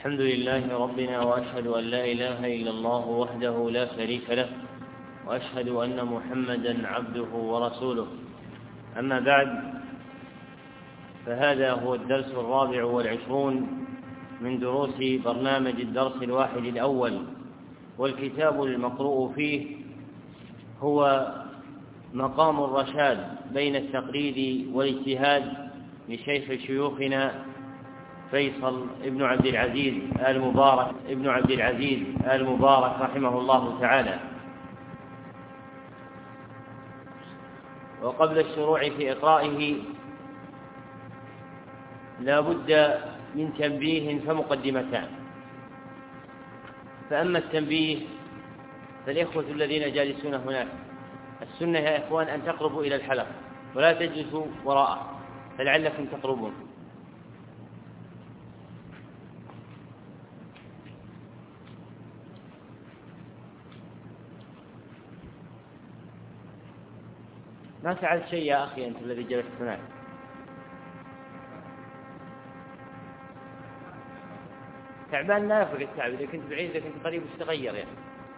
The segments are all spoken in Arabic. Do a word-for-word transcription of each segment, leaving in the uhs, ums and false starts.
الحمد لله ربنا، وأشهد أن لا إله إلا الله وحده لا شريك له، وأشهد أن محمدا عبده ورسوله. أما بعد، فهذا هو الدرس الرابع والعشرون من دروس برنامج الدرس الواحد الأول، والكتاب المقروء فيه هو مقام الرشاد بين التقليد والاجتهاد لشيخ شيوخنا فيصل ابن عبد العزيز آل مبارك ابن عبد العزيز آل مبارك رحمه الله تعالى. وقبل الشروع في إقرائه لا بد من تنبيه فمقدمتان. فأما التنبيه فالإخوة الذين جالسون هناك، السنة يا إخوان أن تقربوا إلى الحلقة ولا تجلسوا وراءه، فلعلكم تقربون. ما فعلت شيء يا أخي أنت الذي جلست هناك. تعبان لا يفرق التعب، إذا كنت بعيد إذا كنت قريب وش تغير يعني.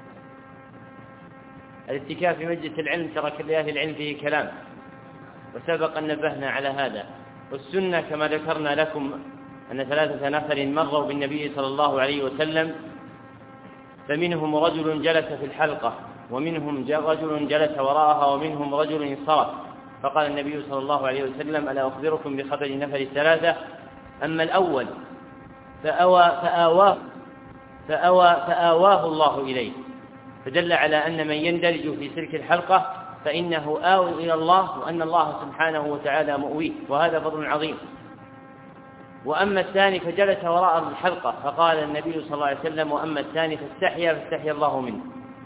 الاتكاء في مجلس العلم ترى كل أهل العلم فيه كلام، وسبق أن نبهنا على هذا. والسنة كما ذكرنا لكم أن ثلاثة نفر مروا بالنبي صلى الله عليه وسلم، فمنهم رجل جلس في الحلقة، ومنهم رجل جلس وراءها، ومنهم رجل انصرف. فقال النبي صلى الله عليه وسلم: ألا أخبركم بخبر النفر الثلاثة؟ أما الأول فأوى فآواه, فأوى فآواه الله إليه، فدل على أن من يندرج في سلك الحلقة فإنه آوي إلى الله، وأن الله سبحانه وتعالى مؤويه، وهذا فضل عظيم. وأما الثاني فجلس وراء الحلقة، فقال النبي صلى الله عليه وسلم: وأما الثاني فاستحيا فاستحيا الله منه.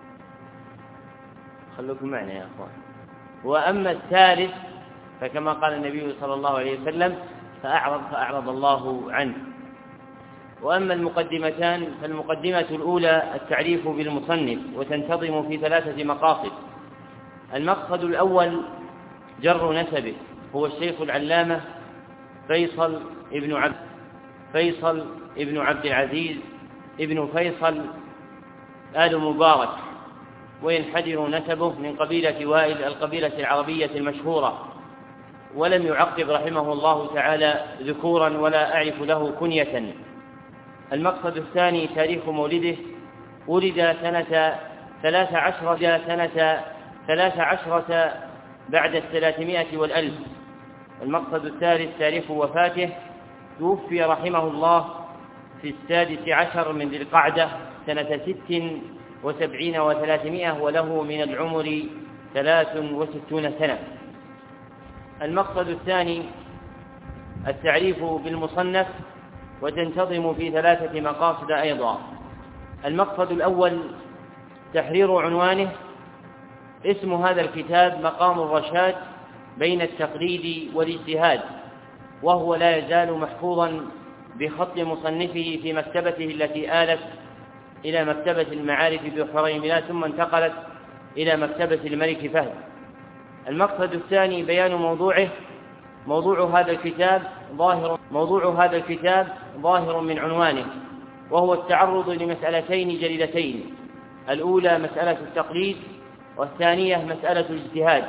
خلوكم معنا يا أخوان. وأما الثالث فكما قال النبي صلى الله عليه وسلم: فأعرض فأعرض الله عنه. وأما المقدمتان فالمقدمة الأولى التعريف بالمصنف، وتنتظم في ثلاثة مقاصد. المقصد الأول جر نسبه، هو الشيخ العلامة فيصل ابن عبد فيصل ابن عبد العزيز ابن فيصل آل مبارك، وينحدر نسبه من قبيلة وائل القبيلة العربية المشهورة، ولم يعقب رحمه الله تعالى ذكورا ولا أعرف له كنية. المقصد الثاني تاريخ مولده، ولد سنة ثلاث عشرة سنة ثلاث عشرة بعد الثلاثمائة والألف. المقصد الثالث تاريخ وفاته، توفي رحمه الله في السادس عشر من ذي القعدة سنة ست وسبعين وثلاثمائة، وله من العمر ثلاث وستون سنة. المقصد الثاني التعريف بالمصنف، وتنتظم في ثلاثة مقاصد أيضا. المقصد الأول تحرير عنوانه. اسم هذا الكتاب مقام الرشاد بين التقليد والاجتهاد، وهو لا يزال محفوظا بخط مصنفه في مكتبته التي آلت إلى مكتبة المعارف بحريملة، ثم انتقلت إلى مكتبة الملك فهد. المقصد الثاني بيان موضوعه. موضوع هذا الكتاب ظاهر موضوع هذا الكتاب ظاهر من عنوانه، وهو التعرض لمسألتين جليلتين: الأولى مسألة التقليد، والثانية مسألة الاجتهاد.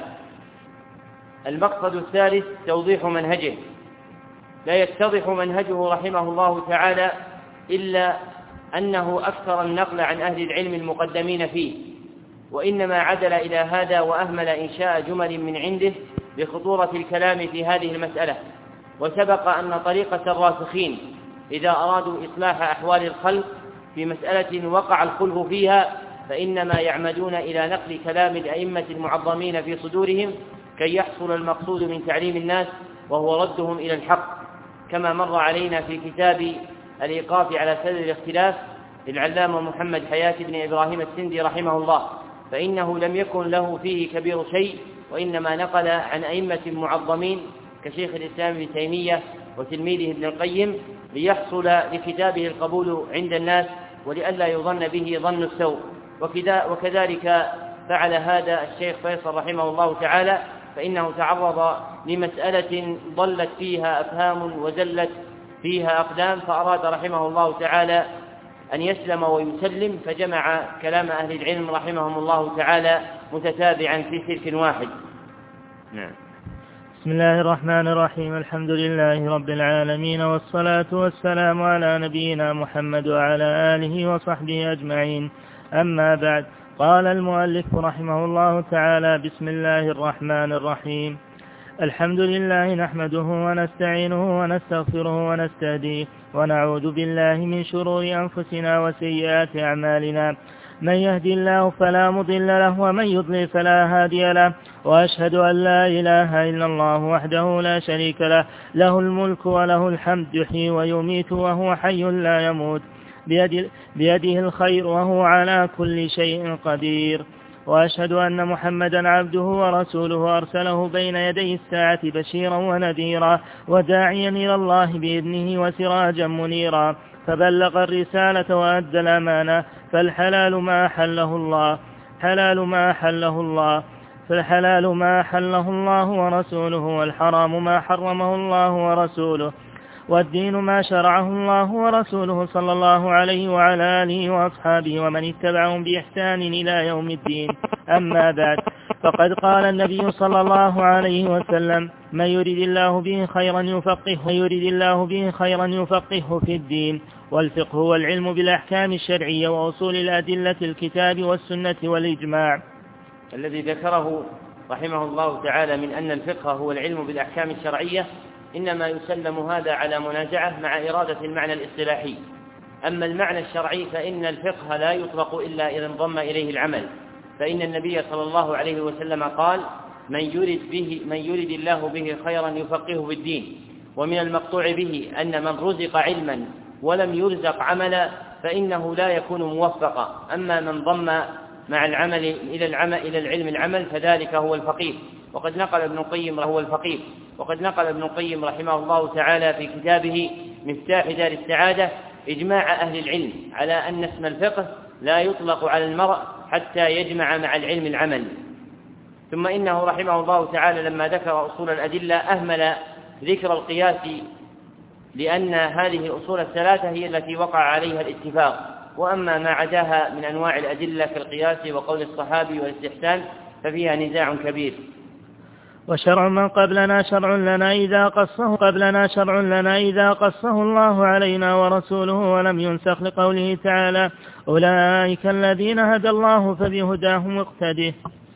المقصد الثالث توضيح منهجه. لا يتضح منهجه رحمه الله تعالى إلا أنه أكثر النقل عن أهل العلم المقدمين فيه، وإنما عدل إلى هذا وأهمل إنشاء جمل من عنده بخطورة الكلام في هذه المسألة. وسبق أن طريقة الراسخين إذا أرادوا إصلاح أحوال الخلق في مسألة وقع الخلف فيها فإنما يعمدون إلى نقل كلام الأئمة المعظمين في صدورهم كي يحصل المقصود من تعليم الناس، وهو ردهم إلى الحق، كما مر علينا في كتاب الإيقاف على سبب الاختلاف للعلامة محمد حياة بن إبراهيم السندي رحمه الله، فإنه لم يكن له فيه كبير شيء، وإنما نقل عن أئمة معظمين كشيخ الإسلام ابن تيمية وتلميذه ابن القيم ليحصل لكتابه القبول عند الناس، ولئلا يظن به ظن السوء. وكذلك فعل هذا الشيخ فيصل رحمه الله تعالى، فإنه تعرض لمسألة ضلت فيها أفهام وزلت فيها أقدام، فأراد رحمه الله تعالى أن يسلم ويسلم، فجمع كلام أهل العلم رحمهم الله تعالى متتابعا في سلك واحد. نعم. بسم الله الرحمن الرحيم. الحمد لله رب العالمين، والصلاة والسلام على نبينا محمد وعلى آله وصحبه أجمعين. أما بعد، قال المؤلف رحمه الله تعالى: بسم الله الرحمن الرحيم. الحمد لله نحمده ونستعينه ونستغفره ونستهديه، ونعوذ بالله من شرور أنفسنا وسيئات أعمالنا. من يهدي الله فلا مضل له، ومن يضلل فلا هادي له، وأشهد أن لا إله إلا الله وحده لا شريك له، له الملك وله الحمد، يحيي ويميت وهو حي لا يموت، بيده الخير وهو على كل شيء قدير. وأشهد أن محمدا عبده ورسوله، أرسله بين يدي الساعة بشيرا ونذيرا، وداعيا إلى الله بإذنه وسراجا منيرا، فبلغ الرسالة وأدى الأمانة. فالحلال ما أحله الله حلال ما أحله الله فالحلال ما أحله الله ورسوله، والحرام ما حرمه الله ورسوله، والدين ما شرعه الله ورسوله صلى الله عليه وعلى آله وأصحابه ومن اتبعهم بإحسان إلى يوم الدين. أما بعد، فقد قال النبي صلى الله عليه وسلم: من يريد الله به خيرا يفقهه يريد الله به خيرا يفقهه في الدين. والفقه هو العلم بالأحكام الشرعية وأصول الأدلة الكتاب والسنة والإجماع. الذي ذكره رحمه الله تعالى من أن الفقه هو العلم بالأحكام الشرعية إنما يسلم هذا على منازعة مع إرادة المعنى الاصطلاحي. أما المعنى الشرعي فإن الفقه لا يطلق إلا إذا انضم إليه العمل، فإن النبي صلى الله عليه وسلم قال: من يرد به من يرد الله به خيرا يفقهه في الدين. ومن المقطوع به أن من رزق علما ولم يرزق عملا فإنه لا يكون موفقا. أما من ضم مع العمل إلى العمل إلى العلم العمل فذلك هو الفقيه. وقد نقل ابن القيم هو الفقيه وقد نقل ابن القيم رحمه الله تعالى في كتابه مفتاح دار السعادة إجماع أهل العلم على أن اسم الفقه لا يطلق على المرء حتى يجمع مع العلم العمل. ثم إنه رحمه الله تعالى لما ذكر أصول الأدلة أهمل ذكر القياس، لأن هذه الأصول الثلاثة هي التي وقع عليها الاتفاق، وأما ما عداها من أنواع الأدلة كالقياس وقول الصحابي والاستحسان ففيها نزاع كبير. وشرع من قبلنا شرع لنا إذا قصه قبلنا شرع لنا إذا قصه الله علينا ورسوله ولم ينسخ، لقوله تعالى: أولئك الذين هدى الله فبهداهم اقتده.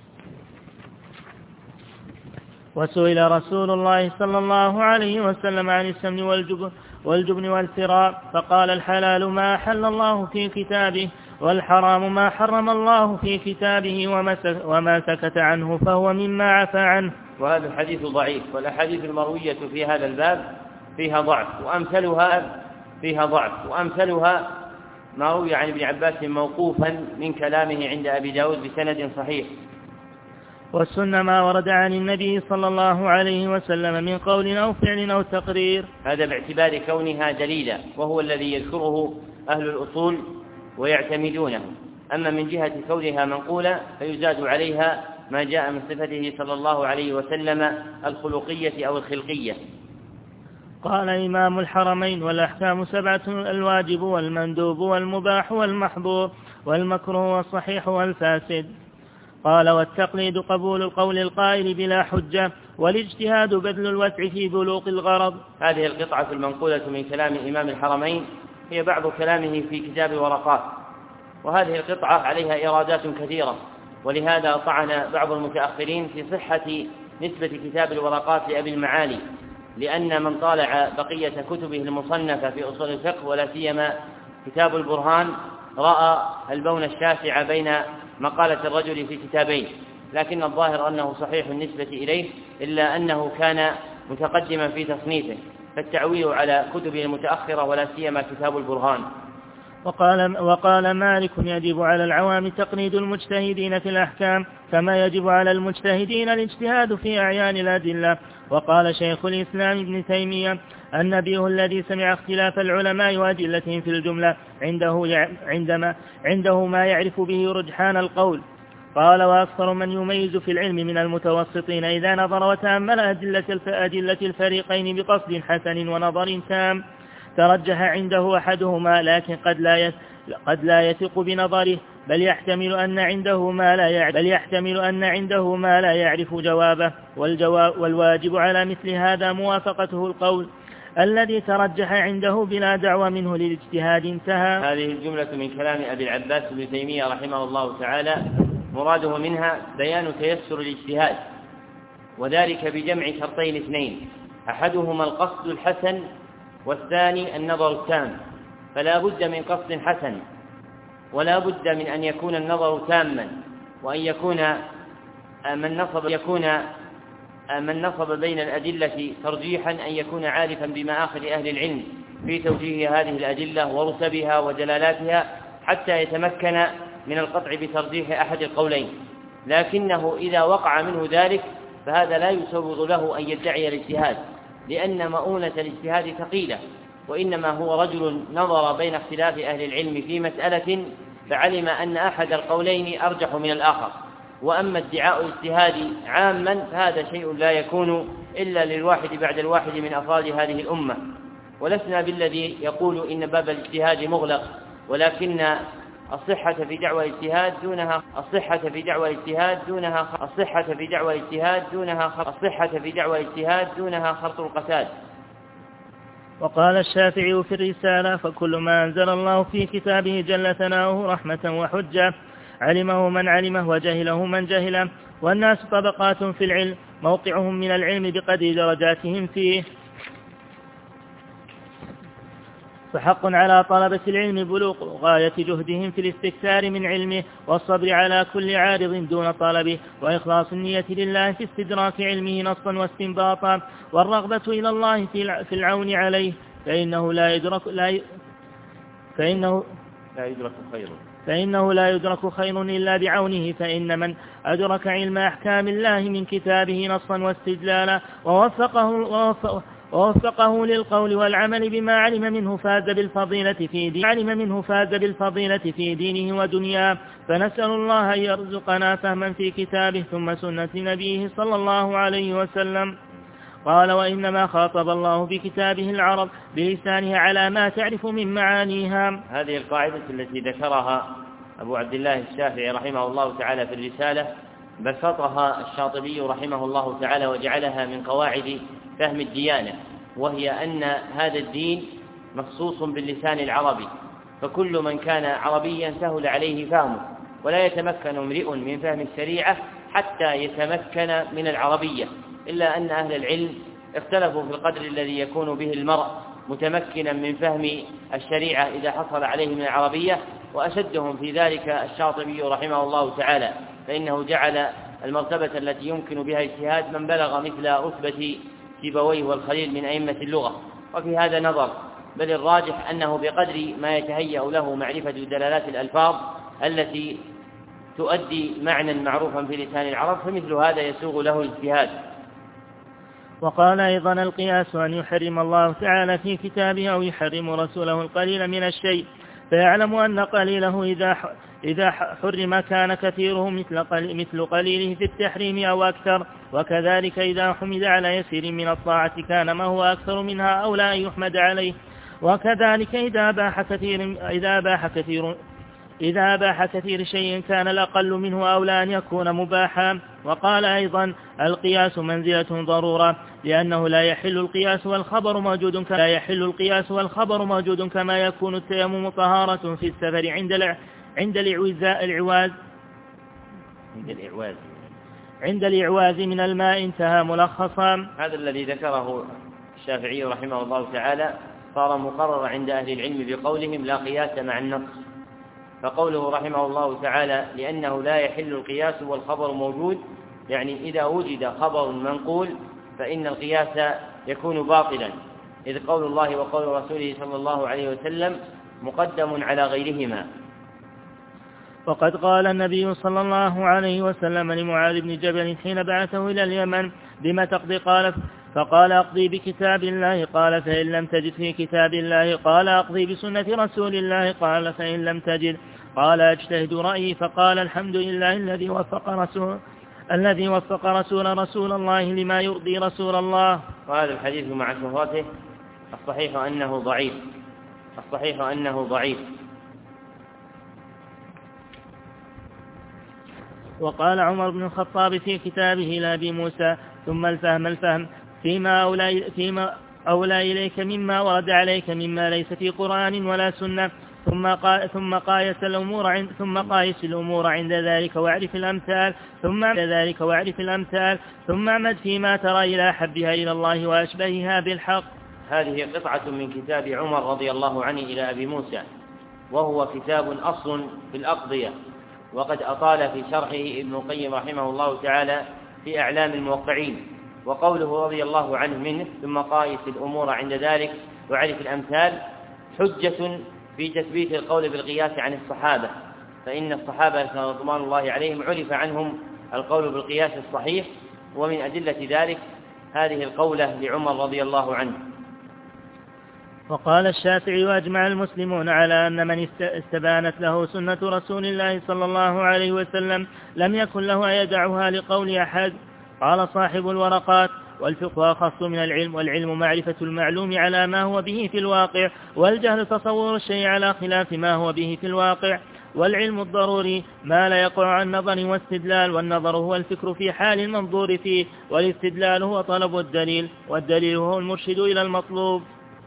وسئل رسول الله صلى الله عليه وسلم عن السمن والجبن والجبن والفراء فقال: الحلال ما أحل الله في كتابه، والحرام ما حرم الله في كتابه، وما سكت عنه فهو مما عفى عنه. وهذا الحديث ضعيف، والأحاديث المروية في هذا الباب فيها ضعف وأمثلها فيها ضعف وأمثلها ما روي عن ابن عباس موقوفا من كلامه عند أبي داود بسند صحيح. والسنة ما ورد عن النبي صلى الله عليه وسلم من قول أو فعل أو تقرير، هذا باعتبار كونها دليلا، وهو الذي يذكره أهل الأصول ويعتمدونه. أما من جهة كونها منقولة فيزاد عليها ما جاء من صفته صلى الله عليه وسلم الخلقية أو الخلقية. قال إمام الحرمين: والأحكام سبعة: الواجب والمندوب والمباح والمحظور والمكروه والصحيح والفاسد. قال: والتقليد قبول القول القائل بلا حجة، والاجتهاد بذل الوسع في بلوغ الغرض. هذه القطعة المنقولة من كلام إمام الحرمين هي بعض كلامه في كتاب الورقات، وهذه القطعة عليها إيرادات كثيرة، ولهذا طعن بعض المتأخرين في صحة نسبة كتاب الورقات لأبي المعالي، لأن من طالع بقية كتبه المصنفة في أصول الفقه ولا سيما كتاب البرهان رأى البون الشاسع بين مقالة الرجل في كتابين، لكن الظاهر أنه صحيح النسبة إليه، إلا أنه كان متقدما في تصنيفه، فالتعويل على كتبه المتأخرة ولا سيما كتاب البرهان. وقال, وقال مالك: يجب على العوام تقليد المجتهدين في الأحكام كما يجب على المجتهدين الاجتهاد في أعيان الأدلة. وقال شيخ الإسلام ابن تيمية: النبي الذي سمع اختلاف العلماء وأدلتهم في الجملة عنده, عندما عنده ما يعرف به رجحان القول. قال: وأكثر من يميز في العلم من المتوسطين إذا نظر وتأمل أدلة الفريقين بقصد حسن ونظر تام ترجح عنده أحدهما، لكن قد لا قد لا يثق بنظره، بل يحتمل أن عنده ما لا يعرف بل يحتمل أن عنده ما لا يعرف جوابه، والجواب والواجب على مثل هذا موافقته القول الذي ترجح عنده بلا دعوى منه للاجتهاد. انتهى. هذه الجملة من كلام أبي العباس ابن تيمية رحمه الله تعالى، مراده منها بيان تيسر الاجتهاد، وذلك بجمع شرطين اثنين، أحدهما القصد الحسن والثاني النظر التام. فلا بد من قصد حسن، ولا بد من أن يكون النظر تاما، وأن يكون من نصب يكون من نصب بين الأدلة ترجيحا أن يكون عارفا بمآخذ أهل العلم في توجيه هذه الأدلة ورتبها ودلالاتها، حتى يتمكن من القطع بترجيح أحد القولين. لكنه إذا وقع منه ذلك فهذا لا يسوغ له أن يدعي الاجتهاد، لأن مؤونة الاجتهاد ثقيلة، وإنما هو رجل نظر بين اختلاف أهل العلم في مسألة فعلم أن أحد القولين أرجح من الآخر. وأما ادعاء الاجتهاد عاما فهذا شيء لا يكون إلا للواحد بعد الواحد من أفراد هذه الأمة، ولسنا بالذي يقول إن باب الاجتهاد مغلق، ولكن الصحة في دعوى الاجتهاد دونها الصحة في دعوى الاجتهاد دونها الصحة في دعوى الاجتهاد دونها الصحة في دعوى الاجتهاد دونها خرط القتال. وقال الشافعي في الرسالة: فكل ما أنزل الله في كتابه جل ثناؤه رحمة وحجة علمه من علمه وجهله من جهله، والناس طبقات في العلم، موقعهم من العلم بقدر درجاتهم فيه، فحق على طلبة العلم بلوغ غاية جهدهم في الاستكثار من علمه، والصبر على كل عارض دون طلبه، وإخلاص النية لله في استدراك علمه نصا واستنباطا، والرغبة إلى الله في العون عليه، فإنه لا يدرك لا ي... فإنه لا يدرك خير فإنه لا يدرك خير إلا بعونه، فإن من أدرك علم أحكام الله من كتابه نصا واستدلالا ووفقه, ووفقه, ووفقه للقول والعمل بما علم منه فاز بالفضيلة في دينه علم منه فاز بالفضيلة في دينه ودنياه. فنسأل الله أن يرزقنا فهما في كتابه ثم سنة نبيه صلى الله عليه وسلم. قال: وإنما خاطب الله بكتابه العرب بلسانها على ما تعرف من معانيها. هذه القاعدة التي ذكرها أبو عبد الله الشافعي رحمه الله تعالى في الرسالة بسطها الشاطبي رحمه الله تعالى وجعلها من قواعد فهم الديانة، وهي أن هذا الدين مخصوص باللسان العربي، فكل من كان عربيا سهل عليه فهمه، ولا يتمكن امرئ من فهم الشريعة حتى يتمكن من العربية، إلا أن أهل العلم اختلفوا في القدر الذي يكون به المرء متمكنا من فهم الشريعة إذا حصل عليه من العربية، وأشدهم في ذلك الشاطبي رحمه الله تعالى، فإنه جعل المرتبة التي يمكن بها اجتهاد من بلغ مثل رتبة سيبويه والخليل من أئمة اللغة. وفي هذا نظر، بل الراجح أنه بقدر ما يتهيأ له معرفة دلالات الألفاظ التي تؤدي معنى معروفا في لسان العرب، فمثل هذا يسوغ له الاجتهاد. وقال أيضا: القياس أن يحرم الله تعالى في كتابه أو يحرم رسوله القليل من الشيء، فيعلم أن قليله إذا إذا حرم كان كثيره مثل مثل قليله في التحريم أو أكثر، وكذلك إذا حمد على يسير من الطاعة كان ما هو أكثر منها أو لا يحمد عليه، وكذلك إذا أباح كثير إذا أباح كثير إذا أباح كثير شيء كان الأقل منه أولى أن يكون مباحا. وقال أيضا: القياس منزلة ضرورة، لأنه لا يحل القياس والخبر موجود كما لا يحل القياس والخبر موجود كما يكون التيمم طهارة في السفر عند الع... عند الإعواز العواز عند الإعواز عند الإعواز من الماء. انتهى ملخصا. هذا الذي ذكره الشافعي رحمه الله تعالى صار مقرر عند أهل العلم بقولهم: لا قياس مع النص. فقوله رحمه الله تعالى لأنه لا يحل القياس والخبر موجود، يعني إذا وجد خبر منقول فإن القياس يكون باطلا، إذ قول الله وقول رسوله صلى الله عليه وسلم مقدم على غيرهما. وقد قال النبي صلى الله عليه وسلم لمعاذ بن جبل حين بعثه إلى اليمن: بما تقضي؟ قال فقال: أقضي بكتاب الله. قال: فإن لم تجد في كتاب الله؟ قال: أقضي بسنة رسول الله. قال: فإن لم تجد؟ قال: أجتهد رأيي. فقال: الحمد لله الذي وفق رسول الذي وفق رسول رسول الله لما يرضي رسول الله. وهذا الحديث مع شهرته الصحيح أنه ضعيف الصحيح أنه ضعيف وقال عمر بن الخطاب في كتابه لأبي موسى: ثم الفهم الفهم فيما أولى, فيما أولى إليك مما ورد عليك مما ليس في قرآن ولا سنة، ثم قا ثم قايس الأمور عند ثم قايس الأمور عند ذلك واعرف الأمثال ثم عند ذلك واعرف الأمثال ثم اعمد فيما ترى إلى حبها إلى الله وأشبهها بالحق. هذه قطعة من كتاب عمر رضي الله عنه إلى أبي موسى، وهو كتاب أصل في الأقضية، وقد أطال في شرحه ابن القيم رحمه الله تعالى في أعلام الموقعين. وقوله رضي الله عنه منه ثم قايس الأمور عند ذلك وعرف الأمثال حجة في تثبيت القول بالقياس عن الصحابة، فإن الصحابة رضوان الله عليهم عرف عنهم القول بالقياس الصحيح، ومن أدلة ذلك هذه القولة لعمر رضي الله عنه. وقال الشافعي: وأجمع المسلمون على أن من استبانت له سنة رسول الله صلى الله عليه وسلم لم يكن له أن يدعها لقول أحد. قال صاحب الورقات: والفقه أخص من العلم، والعلم معرفة المعلوم على ما هو به في الواقع، والجهل تصور الشيء على خلاف ما هو به في الواقع. والعلم الضروري ما لا يقع عن نظر واستدلال، والنظر هو الفكر في حال المنظور فيه، والاستدلال هو طلب الدليل، والدليل هو المرشد إلى المطلوب.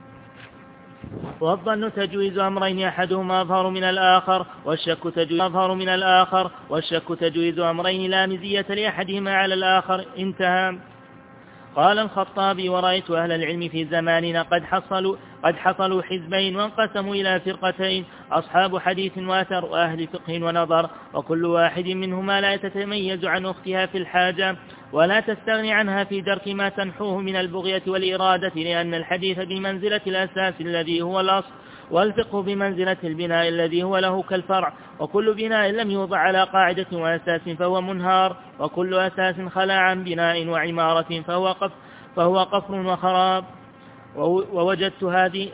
والظن تجويز أمرين أحدهما أظهر من الآخر، والشك تجويز أظهر من الآخر، والشك تجويز أمرين لا مزية لأحدهما على الآخر. انتهى. قال الخطابي: ورأيت أهل العلم في زماننا قد حصلوا قد حصلوا حزبين وانقسموا إلى فرقتين، أصحاب حديث وأثر وأهل فقه ونظر، وكل واحد منهما لا تتميز عن أختها في الحاجة، ولا تستغني عنها في درك ما تنحوه من البغية والإرادة، لأن الحديث بمنزلة الأساس الذي هو الأصل، والفقه بمنزلة البناء الذي هو له كالفرع، وكل بناء لم يوضع على قاعدة وأساس فهو منهار، وكل أساس خلا عن بناء وعمارة فهو قفر, فهو قفر وخراب. ووجدت هذه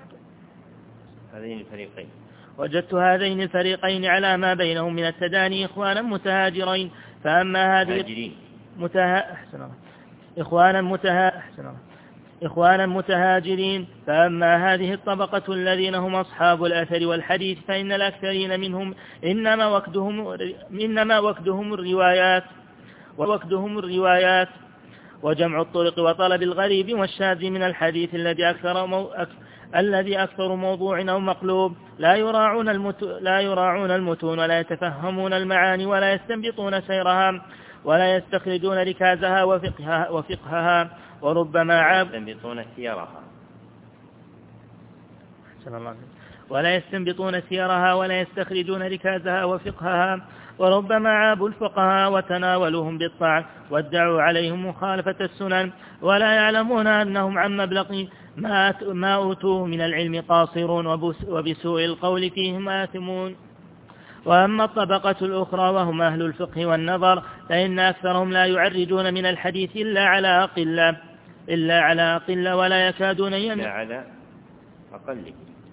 هذين الفريقين وجدت هذين الفريقين على ما بينهم من التداني إخوانا متهاجرين، فأما هذه متها... إخوانا متها... إخوانا متهاجرين فأما هذه الطبقة الذين هم أصحاب الأثر والحديث فإن الأكثرين منهم إنما وكدهم, إنما وكدهم الروايات ووكدهم الروايات وجمع الطرق وطلب الغريب والشاذ من الحديث الذي أكثر, مو... أك... الذي أكثر موضوع أو مقلوب، لا يراعون, المت... لا يراعون المتون ولا يتفهمون المعاني ولا يستنبطون سيرها ولا يستخرجون ركازها وفقهها, وفقهها وربما عاب يستنبطون سيرها ولا يستنبطون سيرها ولا يستخرجون ركازها وفقهها وربما عابوا الفقهاء وتناولوهم بالطعن وادعوا عليهم مخالفة السنن، ولا يعلمون أنهم عن مبلغ ما أوتوه من العلم قاصرون وبسوء القول فيهم آثمون. وأما الطبقة الأخرى وهم أهل الفقه والنظر فإن أكثرهم لا يعرجون من الحديث إلا على أقل إلا على أقل ولا يكادون يمين إلا على أقل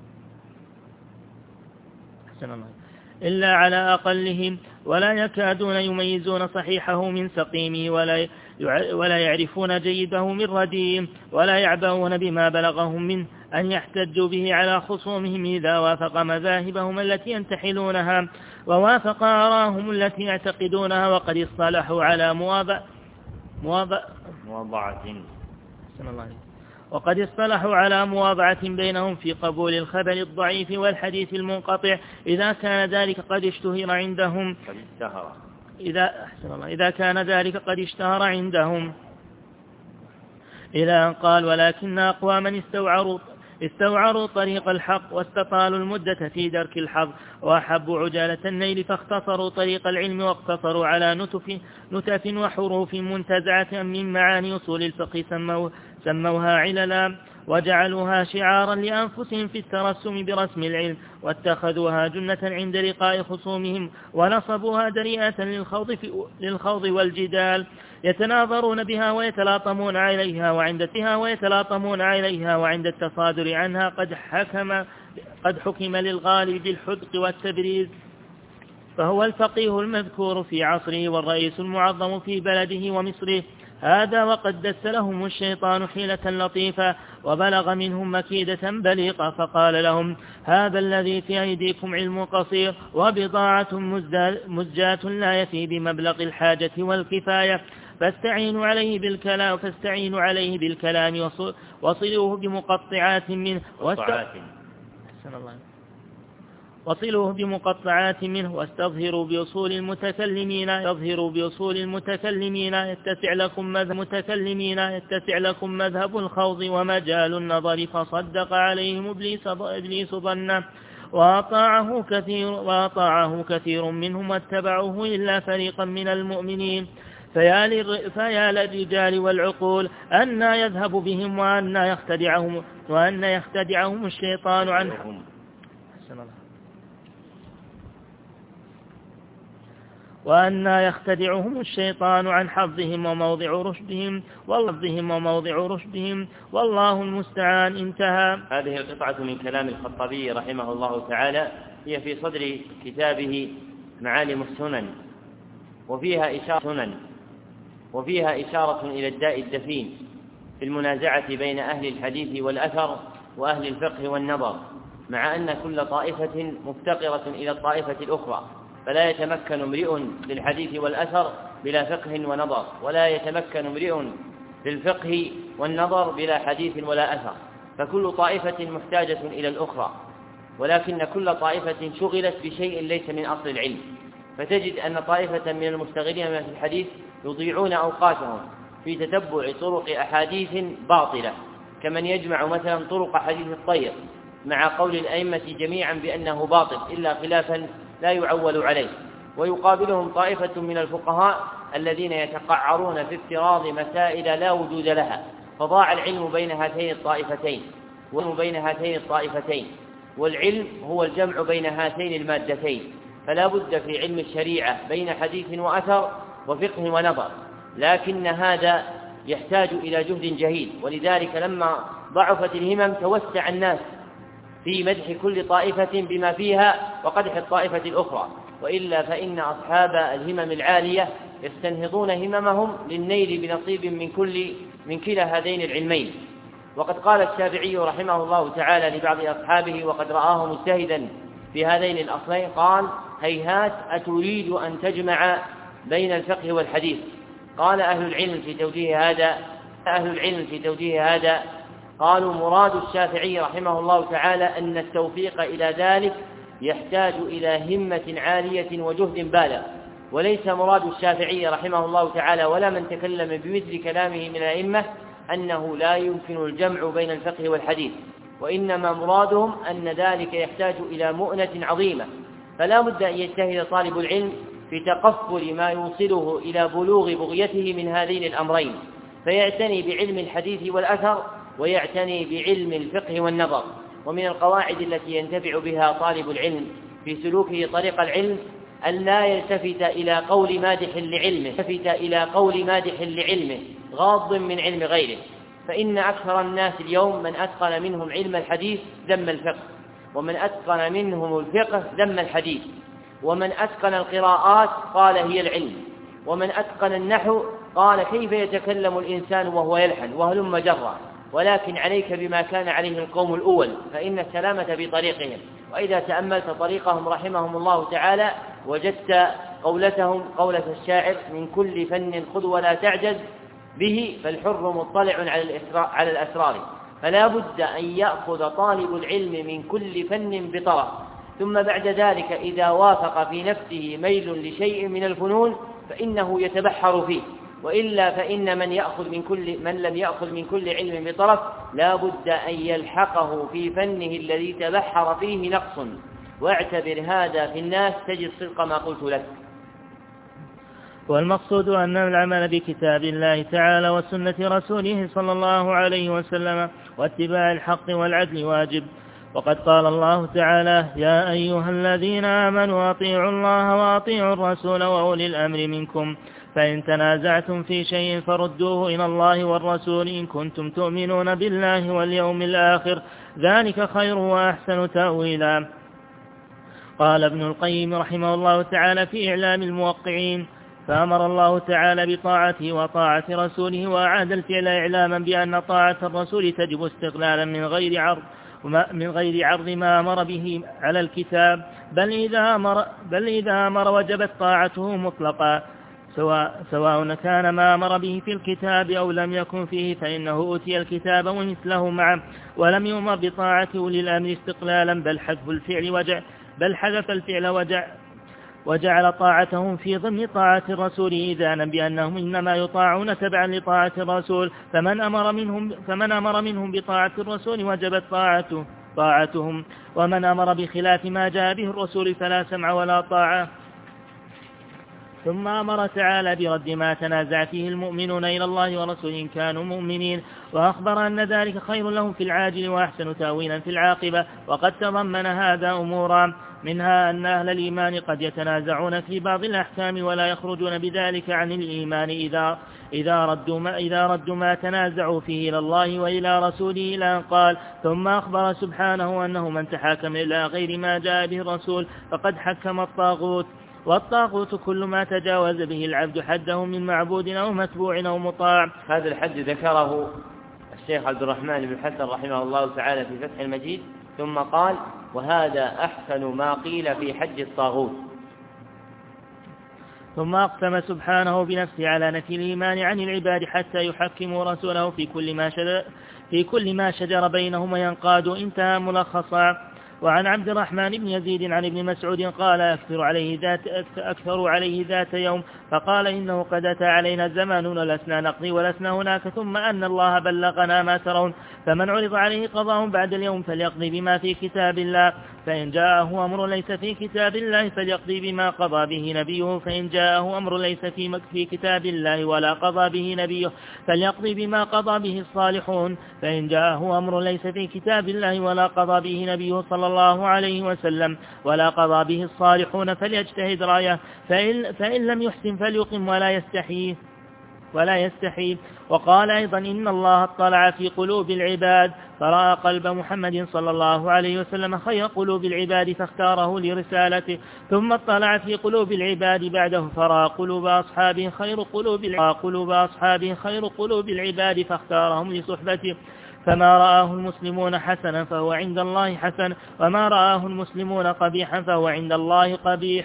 إلا على أقلهم ولا يكادون يميزون صحيحه من سقيمه ولا ولا يعرفون جيده من رديم ولا يعبؤون بما بلغهم منه أن يحتجوا به على خصومهم إذا وافق مذاهبهم التي ينتحلونها ووافق آراهم التي يعتقدونها، وقد اصطلحوا على مواضع مواضعة وقد اصطلحوا على مواضعة بينهم في قبول الخبر الضعيف والحديث المنقطع إذا كان ذلك قد اشتهر عندهم قد اشتهر إذا, أحسن الله إذا كان ذلك قد اشتهر عندهم إلى أن قال: ولكن أقواما استوعروا استوعروا طريق الحق واستطالوا المدة في درك الحظ وأحبوا عجالة النيل فاختصروا طريق العلم واقتصروا على نتف, نتف وحروف منتزعة من معاني أصول الفقه سموا سموها عللا وجعلوها شعارا لأنفسهم في الترسم برسم العلم، واتخذوها جنة عند لقاء خصومهم ونصبوها دريئة للخوض, للخوض والجدال يتناظرون بها ويتلاطمون عليها وعند فيها ويتلاطمون عليها وعند التصادر عنها قد حكم قد حكم للغالب بالحدق والتبريز، فهو الفقيه المذكور في عصره والرئيس المعظم في بلده ومصره، هذا وقد دس لهم الشيطان حيلة لطيفة وبلغ منهم مكيدة بليغة فقال لهم هذا الذي في أيديكم علم قصير وبضاعة مزجاة لا يفي بمبلغ الحاجة والكفاية فاستعينوا عليه بالكلام فاستعينوا عليه بالكلام وصلوه بمقطعات منه وصلوه بمقطعات منه واستظهروا بأصول المتكلمين يظهروا بأصول المتكلمين يتسع لكم مذهب المتكلمين يتسع لكم مذهب الخوض ومجال النظر فصدق عليهم إبليس إبليس ظنه وأطاعه كثير وأطاعه كثير منهم واتبعوه إلا فريقا من المؤمنين فيا للرجال والعقول أن يذهب بهم وأن يختدعهم وأن يختدعهم الشيطان عنهم وأن يختدعهم الشيطان عن حظهم وموضع رشدهم واللفظهم وموضع رشدهم والله المستعان. انتهى. هذه القطعة من كلام الخطابي رحمه الله تعالى هي في صدر كتابه معالم السنن وفيها إشارة سنن وفيها إشارة إلى الداء الدفين في المنازعة بين أهل الحديث والأثر وأهل الفقه والنظر، مع أن كل طائفة مفتقرة إلى الطائفة الأخرى، فلا يتمكن امرئ للحديث والأثر بلا فقه ونظر، ولا يتمكن امرئ للفقه والنظر بلا حديث ولا أثر، فكل طائفة محتاجة إلى الأخرى، ولكن كل طائفة شغلت بشيء ليس من أصل العلم، فتجد أن طائفة من المشتغلين في الحديث يضيعون أوقاتهم في تتبع طرق أحاديث باطلة، كمن يجمع مثلا طرق حديث الطير مع قول الأئمة جميعا بأنه باطل إلا خلافا لا يعول عليه، ويقابلهم طائفة من الفقهاء الذين يتقعرون في افتراض مسائل لا وجود لها، فضاع العلم بين هاتين الطائفتين وبين هاتين الطائفتين والعلم هو الجمع بين هاتين المادتين، فلا بد في علم الشريعة بين حديث وأثر وفقه ونظر، لكن هذا يحتاج إلى جهد جهيد، ولذلك لما ضعفت الهمم توسع الناس في مدح كل طائفة بما فيها وقدح الطائفة الأخرى، وإلا فإن أصحاب الهمم العالية يستنهضون هممهم للنيل بنصيب من كل من كلا هذين العلمين. وقد قال الشافعي رحمه الله تعالى لبعض أصحابه وقد رآه مجتهدا في هذين الأصلين، قال هيهات أتريد أن تجمع بين الفقه والحديث؟ قال أهل العلم في توجيه هذا أهل العلم في توجيه هذا قالوا مراد الشافعي رحمه الله تعالى أن التوفيق إلى ذلك يحتاج إلى همة عالية وجهد بالغ، وليس مراد الشافعي رحمه الله تعالى ولا من تكلم بمثل كلامه من الأئمة أنه لا يمكن الجمع بين الفقه والحديث، وإنما مرادهم أن ذلك يحتاج إلى مؤنة عظيمة، فلا بد أن يجتهد طالب العلم في تقفل ما يوصله إلى بلوغ بغيته من هذين الأمرين، فيعتني بعلم الحديث والأثر ويعتني بعلم الفقه والنظر. ومن القواعد التي ينتفع بها طالب العلم في سلوكه طريق العلم أن لا يلتفت إلى قول مادح لعلمه يلتفت إلى قول مادح لعلمه غاض من علم غيره، فإن أكثر الناس اليوم من أتقن منهم علم الحديث ذم الفقه، ومن أتقن منهم الفقه ذم الحديث، ومن أتقن القراءات قال هي العلم، ومن أتقن النحو قال كيف يتكلم الإنسان وهو يلحن وهلم جرا، ولكن عليك بما كان عليه القوم الأول فإن السلامة بطريقهم. وإذا تأملت طريقهم رحمهم الله تعالى وجدت قولتهم قولة الشاعر من كل فن خذ ولا تعجز به فالحر مطلع على الأسرار، فلا بد أن يأخذ طالب العلم من كل فن بطرف، ثم بعد ذلك إذا وافق في نفسه ميل لشيء من الفنون فإنه يتبحر فيه، وإلا فإن من يأخذ من كل من لم يأخذ من كل علم بطرف لا بد أن يلحقه في فنه الذي تبحر فيه نقص، واعتبر هذا في الناس تجد صدق ما قلت لك. والمقصود أن العمل بكتاب الله تعالى وسنة رسوله صلى الله عليه وسلم واتباع الحق والعدل واجب، وقد قال الله تعالى يا أيها الذين آمنوا أطيعوا الله وأطيعوا الرسول وأولي الأمر منكم فإن تنازعتم في شيء فردوه إلى الله والرسول إن كنتم تؤمنون بالله واليوم الآخر ذلك خير وأحسن تأويلا. قال ابن القيم رحمه الله تعالى في إعلام الموقعين فأمر الله تعالى بطاعته وطاعة رسوله، وأعاد الفعل إعلاما بأن طاعة الرسول تجب استقلالا من غير عرض من غير عرض ما أمر به على الكتاب، بل إذا أمر, بل إذا أمر وجبت طاعته مطلقا، سواء, سواء كان ما أمر به في الكتاب أو لم يكن فيه، فإنه أوتي الكتاب ومثله معه، ولم يؤمر بطاعة أولي الأمر استقلالا، بل حذف الفعل وجع بل حذف الفعل وجع وجعل طاعتهم في ضمن طاعة الرسول إذانا بأنهم إنما يطاعون تبعا لطاعة الرسول، فمن أمر منهم, فمن أمر منهم بطاعة الرسول وجبت طاعته طاعتهم، ومن أمر بخلاف ما جاء به الرسول فلا سمع ولا طاعة. ثم أمر تعالى برد ما تنازع فيه المؤمنون إلى الله ورسوله إن كانوا مؤمنين، وأخبر أن ذلك خير لهم في العاجل وأحسن تأويلا في العاقبة. وقد تضمن هذا أمورا، منها أن أهل الإيمان قد يتنازعون في بعض الأحكام ولا يخرجون بذلك عن الإيمان إذا إذا ردوا ما, إذا ردوا ما تنازعوا فيه إلى الله وإلى رسوله إلى أن قال. ثم أخبر سبحانه أنه من تحاكم إلى غير ما جاء به الرسول فقد حكم الطاغوت، والطاغوت كل ما تجاوز به العبد حده من معبود أو متبوع أو مطاع. هذا الحد ذكره الشيخ عبد الرحمن بن حسن رحمه الله تعالى في فتح المجيد، ثم قال: وهذا أحسن ما قيل في حد الطاغوت. ثم أقسم سبحانه بنفسه على نفي الإيمان عن العباد حتى يحكموا رسوله في كل ما شجر, في كل ما شجر بينهم وينقادوا. انتهى ملخصا. وعن عبد الرحمن بن يزيد عن ابن مسعود قال: أكثر عليه ذات, أكثر عليه ذات يوم فقال: إنه قد أتى علينا زمان لسنا نقضي ولسنا هناك، ثم أن الله بلغنا ما ترون، فمن عرض عليه قضاء بعد اليوم فليقضي بما في كتاب الله، فإن جاءه أمر ليس في كتاب الله فليقضي بما قضى به نبيه، فإن جاءه أمر ليس في, في كتاب الله ولا قضى به نبيه فليقضي بما قضى به الصالحون، فإن جاءه أمر ليس في كتاب الله ولا قضى به نبيه صلى الله عليه وسلم ولا قضى به الصالحون فليجتهد رأيه، فإن, فإن لم يحسن فليقم ولا يستحيه ولا يستحي. وقال أيضا: إن الله اطلع في قلوب العباد فرأى قلب محمد صلى الله عليه وسلم خير قلوب العباد فاختاره لرسالته، ثم اطلع في قلوب العباد بعده فرأى قلوب أصحابه خير قلوب العباد, قلوب أصحابه خير قلوب العباد فاختارهم لصحبته، فما رآه المسلمون حسنا فهو عند الله حسن، وما رآه المسلمون قبيحا فهو عند الله قبيح.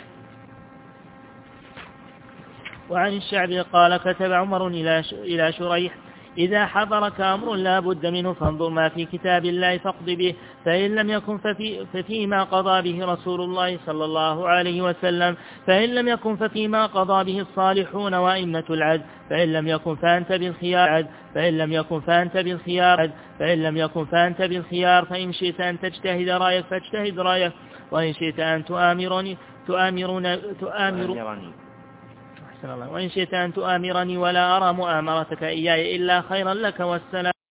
وعن الشعبي قال: كتب عمر إلى شريح: إذا حضرك أمر لا بد منه فانظر ما في كتاب الله فاقض به، فإن لم يكن ففي ففيما قضى به رسول الله صلى الله عليه وسلم، فإن لم يكن ففيما قضى به الصالحون وأئمة العدل، فإن لم يكن فأنت بالخيار فإن لم يكن فأنت بالخيار فإن لم يكن فأنت بالخيار فإن شئت أن تجتهد رأيك فاجتهد رأيك، وإن شئت أن تؤامرني تؤامرون تؤامر وإن شئت أن تؤامرني ولا أرى مؤامرتك إياي إلا خيرا لك والسلام.